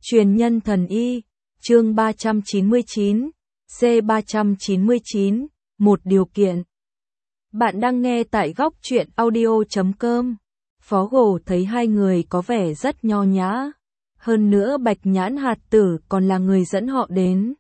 Truyền nhân thần y, chương 399, C399, một điều kiện. Bạn đang nghe tại góc truyện audio.com. Phó Gồ thấy hai người có vẻ rất nho nhã. Hơn nữa Bạch Nhãn Hạt Tử còn là người dẫn họ đến.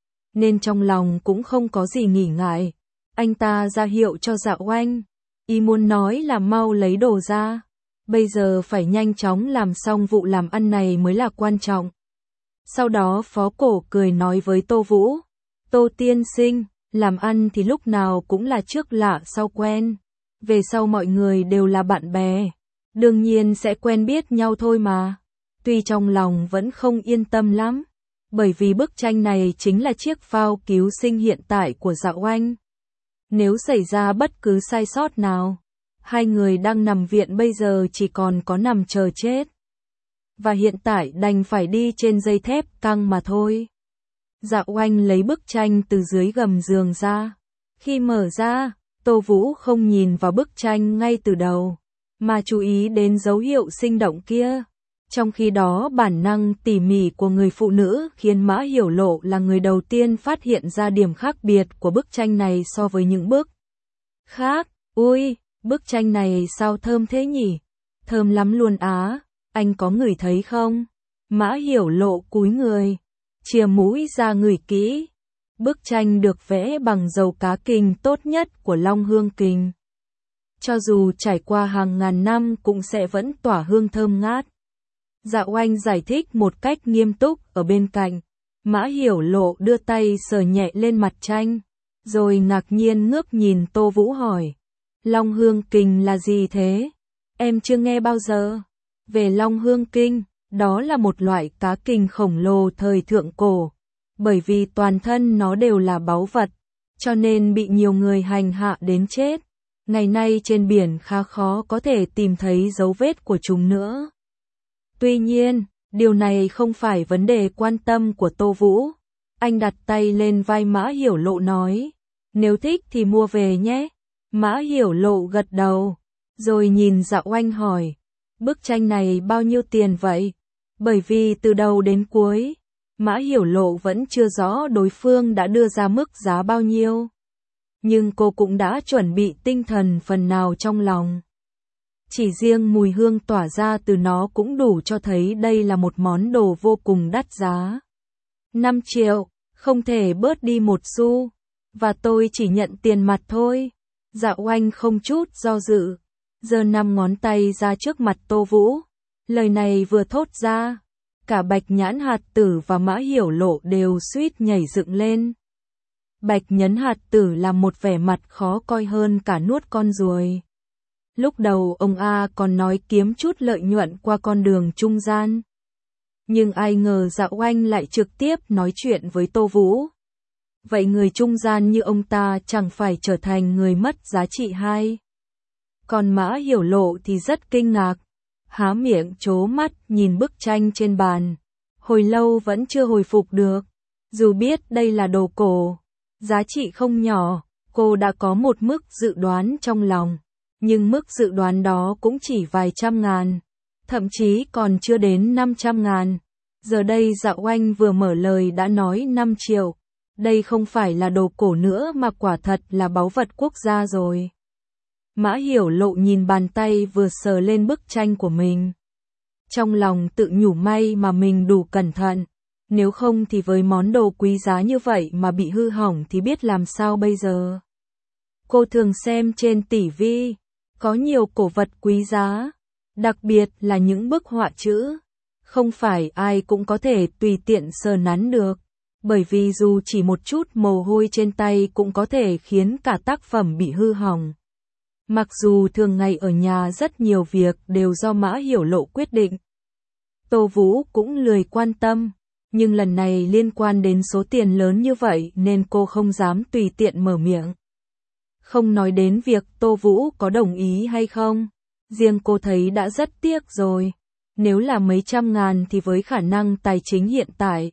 Nên trong lòng cũng không có gì nghi ngại. Anh ta ra hiệu cho Dạ Oanh. Y muốn nói là mau lấy đồ ra. Bây giờ phải nhanh chóng làm xong vụ làm ăn này mới là quan trọng. Sau đó Phó Cổ cười nói với Tô Vũ. Tô tiên sinh, làm ăn thì lúc nào cũng là trước lạ sau quen. Về sau mọi người đều là bạn bè. Đương nhiên sẽ quen biết nhau thôi mà. Tuy trong lòng vẫn không yên tâm lắm. Bởi vì bức tranh này chính là chiếc phao cứu sinh hiện tại của Dạ Oanh. Nếu xảy ra bất cứ sai sót nào, hai người đang nằm viện bây giờ chỉ còn có nằm chờ chết. Và hiện tại đành phải đi trên dây thép căng mà thôi. Dạ Oanh lấy bức tranh từ dưới gầm giường ra. Khi mở ra, Tô Vũ không nhìn vào bức tranh ngay từ đầu, mà chú ý đến dấu hiệu sinh động kia. Trong khi đó bản năng tỉ mỉ của người phụ nữ khiến Mã Hiểu Lộ là người đầu tiên phát hiện ra điểm khác biệt của bức tranh này so với những bức khác. Ui, bức tranh này sao thơm thế nhỉ? Thơm lắm luôn á, anh có ngửi thấy không? Mã Hiểu Lộ cúi người, chìa mũi ra ngửi kỹ. Bức tranh được vẽ bằng dầu cá kình tốt nhất của Long Hương Kình. Cho dù trải qua hàng ngàn năm cũng sẽ vẫn tỏa hương thơm ngát. Dạ Oanh giải thích một cách nghiêm túc ở bên cạnh. Mã Hiểu Lộ đưa tay sờ nhẹ lên mặt tranh, rồi ngạc nhiên ngước nhìn Tô Vũ hỏi. Long Hương Kình là gì thế? Em chưa nghe bao giờ. Về Long Hương Kinh, đó là một loại cá kình khổng lồ thời thượng cổ. Bởi vì toàn thân nó đều là báu vật, cho nên bị nhiều người hành hạ đến chết. Ngày nay trên biển khá khó có thể tìm thấy dấu vết của chúng nữa. Tuy nhiên, điều này không phải vấn đề quan tâm của Tô Vũ. Anh đặt tay lên vai Mã Hiểu Lộ nói, nếu thích thì mua về nhé. Mã Hiểu Lộ gật đầu, rồi nhìn Dạ Oanh hỏi, bức tranh này bao nhiêu tiền vậy? Bởi vì từ đầu đến cuối, Mã Hiểu Lộ vẫn chưa rõ đối phương đã đưa ra mức giá bao nhiêu. Nhưng cô cũng đã chuẩn bị tinh thần phần nào trong lòng. Chỉ riêng mùi hương tỏa ra từ nó cũng đủ cho thấy đây là một món đồ vô cùng đắt giá. 5 triệu, không thể bớt đi một xu. Và tôi chỉ nhận tiền mặt thôi. Dạ Oanh không chút do dự, giơ 5 ngón tay ra trước mặt Tô Vũ. Lời này vừa thốt ra, cả Bạch Nhãn Hạt Tử và Mã Hiểu Lộ đều suýt nhảy dựng lên. Bạch Nhẫn Hạt Tử làm một vẻ mặt khó coi hơn cả nuốt con ruồi. Lúc đầu ông A còn nói kiếm chút lợi nhuận qua con đường trung gian. Nhưng ai ngờ Dạ Oanh lại trực tiếp nói chuyện với Tô Vũ. Vậy người trung gian như ông ta chẳng phải trở thành người mất giá trị hay? Còn Mã Hiểu Lộ thì rất kinh ngạc, há miệng trố mắt nhìn bức tranh trên bàn. Hồi lâu vẫn chưa hồi phục được. Dù biết đây là đồ cổ, giá trị không nhỏ, cô đã có một mức dự đoán trong lòng. Nhưng mức dự đoán đó cũng chỉ vài trăm ngàn, thậm chí còn chưa đến 500 ngàn. Giờ đây Dạ Oanh vừa mở lời đã nói 5 triệu. Đây không phải là đồ cổ nữa mà quả thật là báu vật quốc gia rồi. Mã Hiểu Lộ nhìn bàn tay vừa sờ lên bức tranh của mình. Trong lòng tự nhủ may mà mình đủ cẩn thận. Nếu không thì với món đồ quý giá như vậy mà bị hư hỏng thì biết làm sao bây giờ. Cô thường xem trên TV, có nhiều cổ vật quý giá, đặc biệt là những bức họa chữ. Không phải ai cũng có thể tùy tiện sờ nắn được, bởi vì dù chỉ một chút mồ hôi trên tay cũng có thể khiến cả tác phẩm bị hư hỏng. Mặc dù thường ngày ở nhà rất nhiều việc đều do Mã Hiểu Lộ quyết định. Tô Vũ cũng lười quan tâm, nhưng lần này liên quan đến số tiền lớn như vậy nên cô không dám tùy tiện mở miệng. Không nói đến việc Tô Vũ có đồng ý hay không, riêng cô thấy đã rất tiếc rồi. Nếu là mấy trăm ngàn thì với khả năng tài chính hiện tại,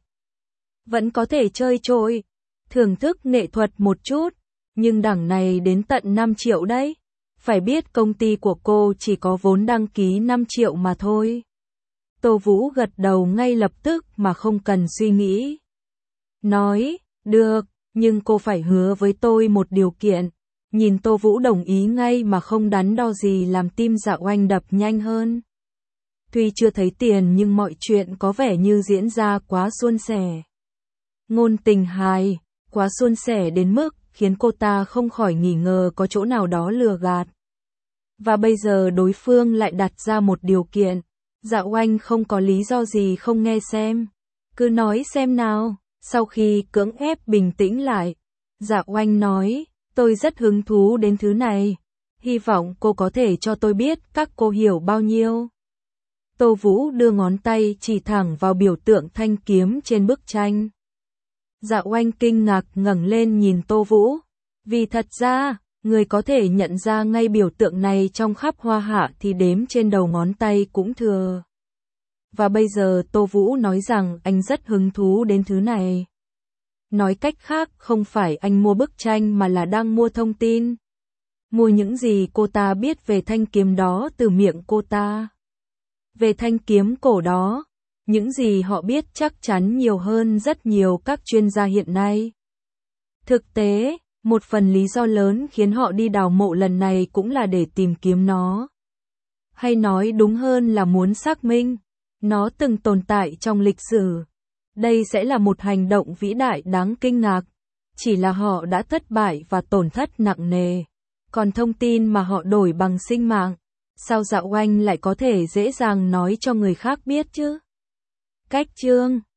vẫn có thể chơi trội, thưởng thức nghệ thuật một chút, nhưng đằng này đến tận 5 triệu đấy. Phải biết công ty của cô chỉ có vốn đăng ký 5 triệu mà thôi. Tô Vũ gật đầu ngay lập tức mà không cần suy nghĩ. Nói, được, nhưng cô phải hứa với tôi một điều kiện. Nhìn Tô Vũ đồng ý ngay mà không đắn đo gì làm tim Dạ Oanh đập nhanh hơn. Tuy chưa thấy tiền nhưng mọi chuyện có vẻ như diễn ra quá suôn sẻ. Ngôn tình hài, quá suôn sẻ đến mức khiến cô ta không khỏi nghi ngờ có chỗ nào đó lừa gạt. Và bây giờ đối phương lại đặt ra một điều kiện. Dạ Oanh không có lý do gì không nghe xem. Cứ nói xem nào. Sau khi cưỡng ép bình tĩnh lại, Dạ Oanh nói, tôi rất hứng thú đến thứ này. Hy vọng cô có thể cho tôi biết các cô hiểu bao nhiêu. Tô Vũ đưa ngón tay chỉ thẳng vào biểu tượng thanh kiếm trên bức tranh. Dạ Oanh kinh ngạc ngẩng lên nhìn Tô Vũ. Vì thật ra, người có thể nhận ra ngay biểu tượng này trong khắp hoa hạ thì đếm trên đầu ngón tay cũng thừa. Và bây giờ Tô Vũ nói rằng anh rất hứng thú đến thứ này. Nói cách khác không phải anh mua bức tranh mà là đang mua thông tin. Mua những gì cô ta biết về thanh kiếm đó từ miệng cô ta. Về thanh kiếm cổ đó, những gì họ biết chắc chắn nhiều hơn rất nhiều các chuyên gia hiện nay. Thực tế, một phần lý do lớn khiến họ đi đào mộ lần này cũng là để tìm kiếm nó. Hay nói đúng hơn là muốn xác minh, nó từng tồn tại trong lịch sử. Đây sẽ là một hành động vĩ đại đáng kinh ngạc. Chỉ là họ đã thất bại và tổn thất nặng nề. Còn thông tin mà họ đổi bằng sinh mạng, sao Dạ Oanh lại có thể dễ dàng nói cho người khác biết chứ? Cách chương